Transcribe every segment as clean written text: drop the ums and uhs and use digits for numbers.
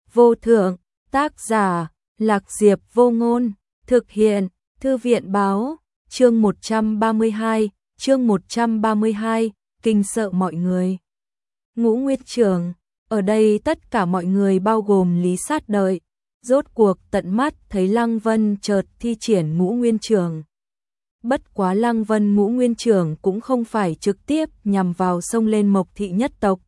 vô thượng, tác giả, Lạc Diệp Vô Ngôn, thực hiện, Thư viện báo, chương 132, kinh sợ mọi người. Ngũ Nguyên Trường, ở đây tất cả mọi người bao gồm Lý Sát đợi, rốt cuộc tận mắt thấy Lăng Vân chợt thi triển Ngũ Nguyên Trường. Bất quá Lăng Vân Ngũ Nguyên Trường cũng không phải trực tiếp nhằm vào xông lên Mộc thị nhất tộc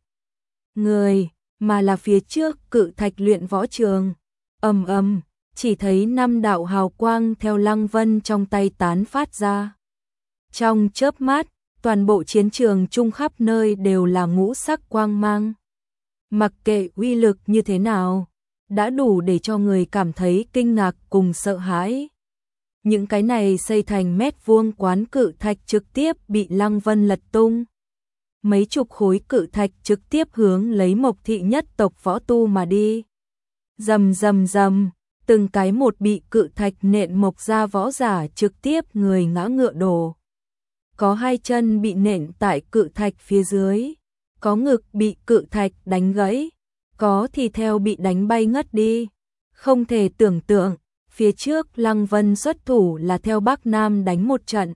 người, mà là phía trước Cự Thạch luyện võ trường. Ầm ầm, chỉ thấy 5 đạo hào quang theo Lăng Vân trong tay tán phát ra. Trong chớp mắt, toàn bộ chiến trường chung khắp nơi đều là ngũ sắc quang mang. Mặc kệ uy lực như thế nào, đã đủ để cho người cảm thấy kinh ngạc cùng sợ hãi. Những cái này xây thành mét vuông quán cự thạch trực tiếp bị Lăng Vân lật tung. Mấy chục khối cự thạch trực tiếp hướng lấy Mộc thị nhất tộc võ tu mà đi. Rầm rầm rầm, từng cái một bị cự thạch nện mộc ra võ giả trực tiếp người ngã ngựa đổ. Có 2 chân bị nện tại cự thạch phía dưới, có ngực bị cự thạch đánh gãy, có thì theo bị đánh bay ngất đi. Không thể tưởng tượng, phía trước Lăng Vân xuất thủ là theo Bắc Nam đánh một trận.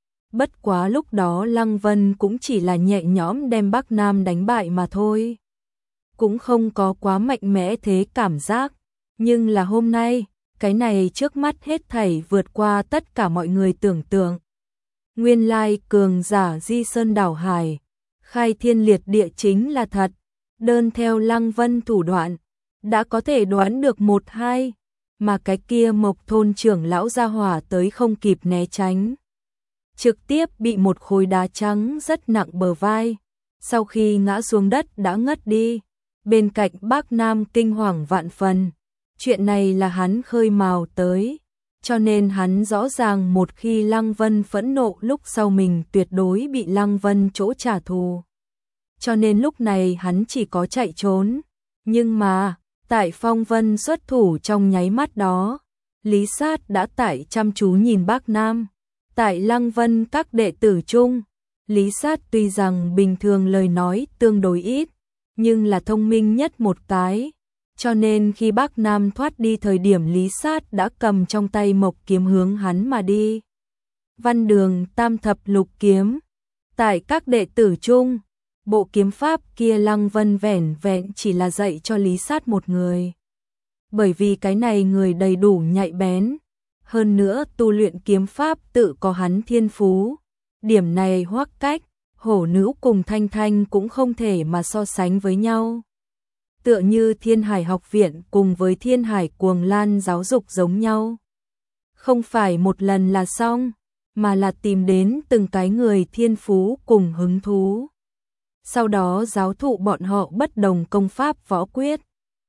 Bất quá lúc đó Lăng Vân cũng chỉ là nhẹ nhõm đem Bắc Nam đánh bại mà thôi. Cũng không có quá mạnh mẽ thế cảm giác. Nhưng là hôm nay, cái này trước mắt hết thảy vượt qua tất cả mọi người tưởng tượng. Nguyên lai cường giả Di Sơn đảo hải, khai thiên liệt địa chính là thật. Đơn theo Lăng Vân thủ đoạn, đã có thể đoán được 1-2, mà cái kia Mộc thôn trưởng lão gia hỏa tới không kịp né tránh. Trực tiếp bị một khối đá trắng rất nặng bờ vai, sau khi ngã xuống đất đã ngất đi. Bên cạnh Bác Nam kinh hoàng vạn phần, chuyện này là hắn khơi mào tới, cho nên hắn rõ ràng một khi Lăng Vân phẫn nộ lúc sau mình tuyệt đối bị Lăng Vân chỗ trả thù. Cho nên lúc này hắn chỉ có chạy trốn, nhưng mà, tại Phong Vân xuất thủ trong nháy mắt đó, Lý Sát đã tại chăm chú nhìn Bác Nam. Tại Lăng Vân các đệ tử chung, Lý Sát tuy rằng bình thường lời nói tương đối ít, nhưng là thông minh nhất một cái, cho nên khi Bác Nam thoát đi thời điểm Lý Sát đã cầm trong tay mộc kiếm hướng hắn mà đi. Văn đường tam thập lục kiếm, tại các đệ tử chung, bộ kiếm pháp kia Lăng Vân vẻn vẹn chỉ là dạy cho Lý Sát một người. Bởi vì cái này người đầy đủ nhạy bén, hơn nữa tu luyện kiếm pháp tự có hắn thiên phú. Điểm này Hoắc Cách, Hổ Nữ cùng Thanh Thanh cũng không thể mà so sánh với nhau. Tựa như Thiên Hải học viện cùng với Thiên Hải Cuồng Lan giáo dục giống nhau. Không phải một lần là xong, mà là tìm đến từng cái người thiên phú cùng hứng thú. Sau đó giáo thụ bọn họ bất đồng công pháp võ quyết.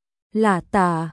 Lả tả,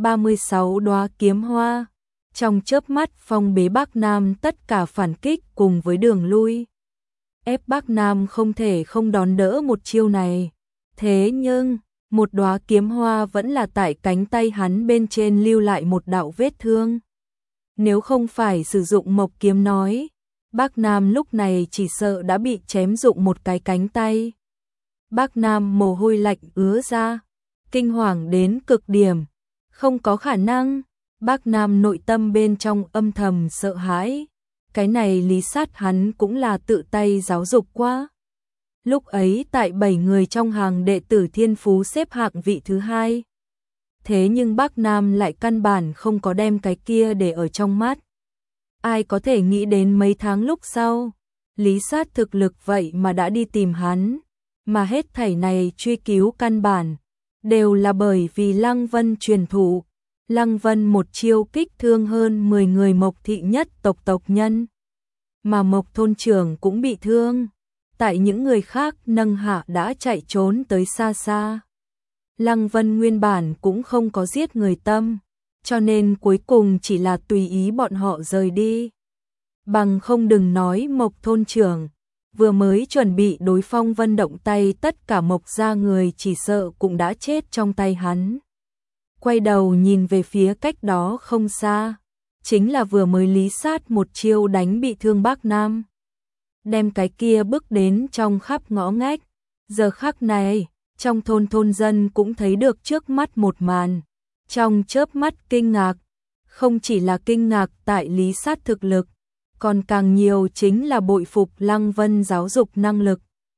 36 đóa kiếm hoa. Trong chớp mắt phong bế Bắc Nam tất cả phản kích cùng với đường lui. Ép Bắc Nam không thể không đón đỡ một chiêu này. Thế nhưng, một đóa kiếm hoa vẫn là tại cánh tay hắn bên trên lưu lại một đạo vết thương. Nếu không phải sử dụng mộc kiếm nói, Bắc Nam lúc này chỉ sợ đã bị chém rụng một cái cánh tay. Bắc Nam mồ hôi lạnh ứa ra, kinh hoàng đến cực điểm. Không có khả năng. Bác Nam nội tâm bên trong âm thầm sợ hãi, cái này Lý Sát hắn cũng là tự tay giáo dục quá. Lúc ấy tại 7 người trong hàng đệ tử thiên phú xếp hạng vị thứ 2. Thế nhưng Bác Nam lại căn bản không có đem cái kia để ở trong mắt. Ai có thể nghĩ đến mấy tháng lúc sau, Lý Sát thực lực vậy mà đã đi tìm hắn, mà hết thảy này truy cứu căn bản, đều là bởi vì Lăng Vân truyền thụ. Lăng Vân một chiêu kích thương hơn 10 người Mộc thị nhất tộc nhân, mà Mộc thôn trưởng cũng bị thương. Tại những người khác nâng hạ đã chạy trốn tới xa xa. Lăng Vân nguyên bản cũng không có giết người tâm, cho nên cuối cùng chỉ là tùy ý bọn họ rời đi. Bằng không đừng nói Mộc thôn trưởng, vừa mới chuẩn bị đối Phong Vân động tay tất cả Mộc gia người chỉ sợ cũng đã chết trong tay hắn. Quay đầu nhìn về phía cách đó không xa, chính là vừa mới Lý Sát một chiêu đánh bị thương Bác Nam. Đem cái kia bước đến trong khắp ngõ ngách, giờ khắc này, trong thôn dân cũng thấy được trước mắt một màn, Trong chớp mắt kinh ngạc, không chỉ là kinh ngạc tại Lý Sát thực lực, còn càng nhiều chính là bội phục Lăng Vân giáo dục năng lực.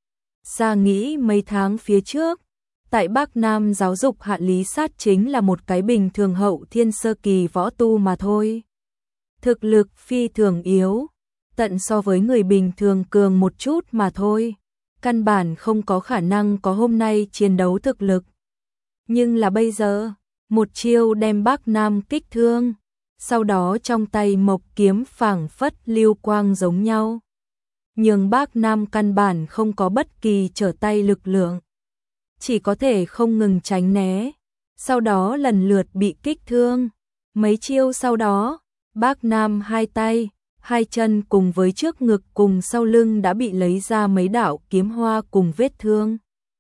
Xa nghĩ mấy tháng phía trước, tại Bắc Nam giáo dục hạ Lý Sát chính là một cái bình thường hậu thiên sơ kỳ võ tu mà thôi. Thực lực phi thường yếu, tận so với người bình thường cường một chút mà thôi. Căn bản không có khả năng có hôm nay chiến đấu thực lực. Nhưng là bây giờ, một chiêu đem Bắc Nam kích thương, sau đó trong tay mộc kiếm phảng phất lưu quang giống nhau. Nhưng Bắc Nam căn bản không có bất kỳ trở tay lực lượng. Chỉ có thể không ngừng tránh né, sau đó lần lượt bị kích thương. Mấy chiêu sau đó, Bắc Nam hai tay, hai chân cùng với trước ngực cùng sau lưng đã bị lấy ra mấy đạo kiếm hoa cùng vết thương.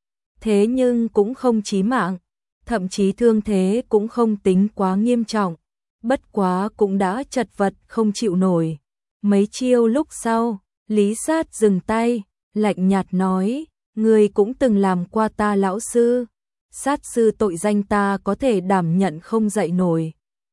Thế nhưng cũng không chí mạng, thậm chí thương thế cũng không tính quá nghiêm trọng, bất quá cũng đã chật vật không chịu nổi. Mấy chiêu lúc sau, Lý Sát dừng tay, lạnh nhạt nói, ngươi cũng từng làm qua ta lão sư, sát sư tội danh ta có thể đảm nhận không dậy nổi.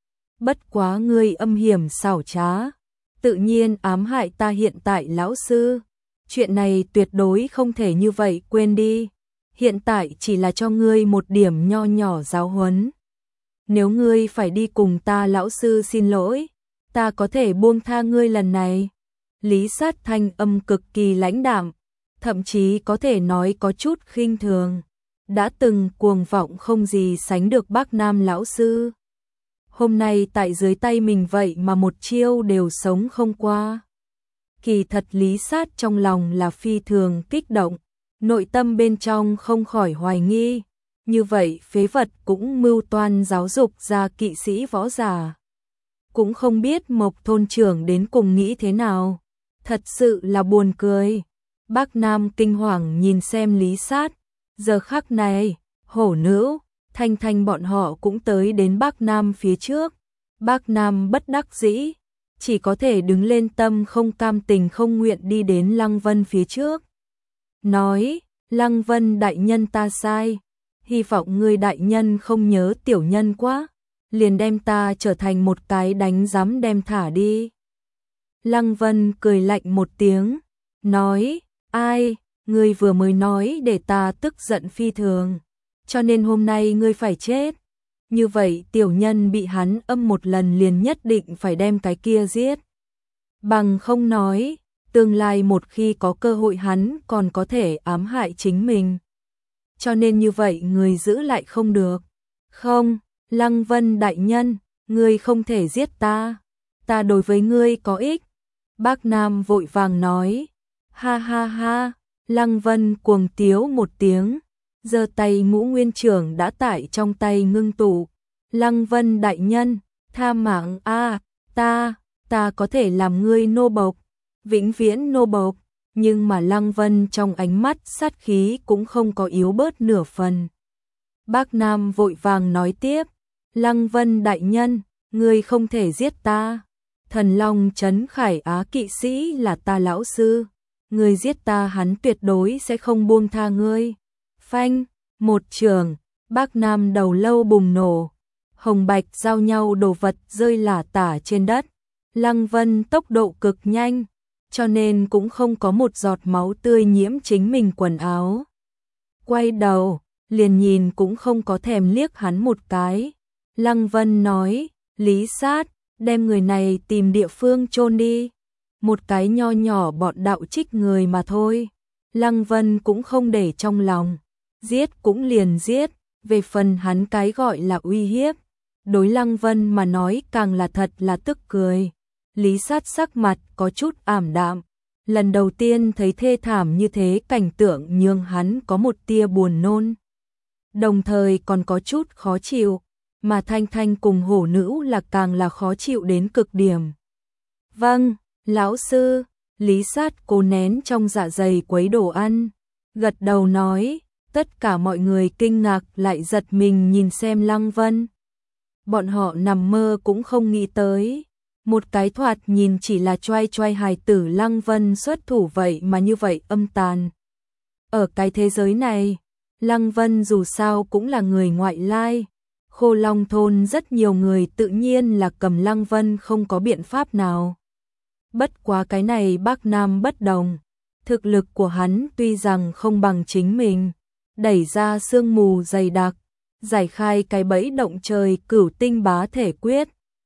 Bất quá ngươi âm hiểm xảo trá, tự nhiên ám hại ta hiện tại lão sư, chuyện này tuyệt đối không thể như vậy quên đi. Hiện tại chỉ là cho ngươi một điểm nho nhỏ giáo huấn. Nếu ngươi phải đi cùng ta lão sư xin lỗi, ta có thể buông tha ngươi lần này. Lý Sát thanh âm cực kỳ lãnh đạm, thậm chí có thể nói có chút khinh thường. Đã từng cuồng vọng không gì sánh được Bắc Nam lão sư. Hôm nay tại dưới tay mình vậy mà một chiêu đều sống không qua. Kỳ thật Lý Sát trong lòng là phi thường kích động, nội tâm bên trong không khỏi hoài nghi, như vậy phế vật cũng mưu toan giáo dục ra kỵ sĩ võ giả. Cũng không biết Mộc thôn trưởng đến cùng nghĩ thế nào, thật sự là buồn cười. Bắc Nam kinh hoàng nhìn xem Lý Sát, giờ khắc này, Hổ Nữ, Thanh Thanh bọn họ cũng tới đến Bắc Nam phía trước. Bắc Nam bất đắc dĩ, chỉ có thể đứng lên tâm không cam tình không nguyện đi đến Lăng Vân phía trước. Nói, Lăng Vân đại nhân ta sai, hy vọng ngươi đại nhân không nhớ tiểu nhân quá, liền đem ta trở thành một cái đánh giám đem thả đi. Lăng Vân cười lạnh một tiếng, nói, ai, ngươi vừa mới nói để ta tức giận phi thường, cho nên hôm nay ngươi phải chết. Như vậy tiểu nhân bị hắn âm một lần liền nhất định phải đem cái kia giết. Bằng không nói, tương lai một khi có cơ hội hắn còn có thể ám hại chính mình. Cho nên như vậy người giữ lại không được. Không, Lăng Vân đại nhân, ngươi không thể giết ta. Ta đối với ngươi có ích. Bác Nam vội vàng nói. Ha ha ha, Lăng Vân cuồng tiếu một tiếng. Giơ tay Ngũ Nguyên Trưởng đã tại trong tay ngưng tụ. Lăng Vân đại nhân, tha mạng a, ta có thể làm ngươi nô bộc, vĩnh viễn nô bộc. Nhưng mà Lăng Vân trong ánh mắt sát khí cũng không có yếu bớt nửa phần. Bác Nam vội vàng nói tiếp, Lăng Vân đại nhân, ngươi không thể giết ta. Thần Long Trấn Khải Á kỵ sĩ là ta lão sư, ngươi giết ta hắn tuyệt đối sẽ không buông tha ngươi. Phanh, một trường, Bác Nam đầu lâu bùng nổ, hồng bạch giao nhau đồ vật rơi lả tả trên đất. Lăng Vân tốc độ cực nhanh, cho nên cũng không có một giọt máu tươi nhiễm chính mình quần áo. Quay đầu, liền nhìn cũng không có thèm liếc hắn một cái. Lăng Vân nói, Lý Sát, đem người này tìm địa phương chôn đi. Một cái nho nhỏ bọn đạo trích người mà thôi. Lăng Vân cũng không để trong lòng. Giết cũng liền giết, về phần hắn cái gọi là uy hiếp. Đối Lăng Vân mà nói càng là thật là tức cười. Lý Sát sắc mặt có chút ảm đạm. Lần đầu tiên thấy thê thảm như thế cảnh tượng nhường hắn có một tia buồn nôn. Đồng thời còn có chút khó chịu, mà Thanh Thanh cùng Hổ Nữ là càng là khó chịu đến cực điểm. Vâng, lão sư, Lý Sát cố nén trong dạ dày quấy đồ ăn, gật đầu nói, tất cả mọi người kinh ngạc lại giật mình nhìn xem Lăng Vân. Bọn họ nằm mơ cũng không nghĩ tới. Một cái thoạt nhìn chỉ là choai choai hài tử Lăng Vân xuất thủ vậy mà như vậy âm tàn. Ở cái thế giới này, Lăng Vân dù sao cũng là người ngoại lai, Khô Long thôn rất nhiều người tự nhiên là cầm Lăng Vân không có biện pháp nào. Bất quá cái này Bắc Nam bất đồng. Thực lực của hắn tuy rằng không bằng chính mình, đẩy ra sương mù dày đặc, giải khai cái bẫy động trời Cửu Tinh Bá Thể Quyết,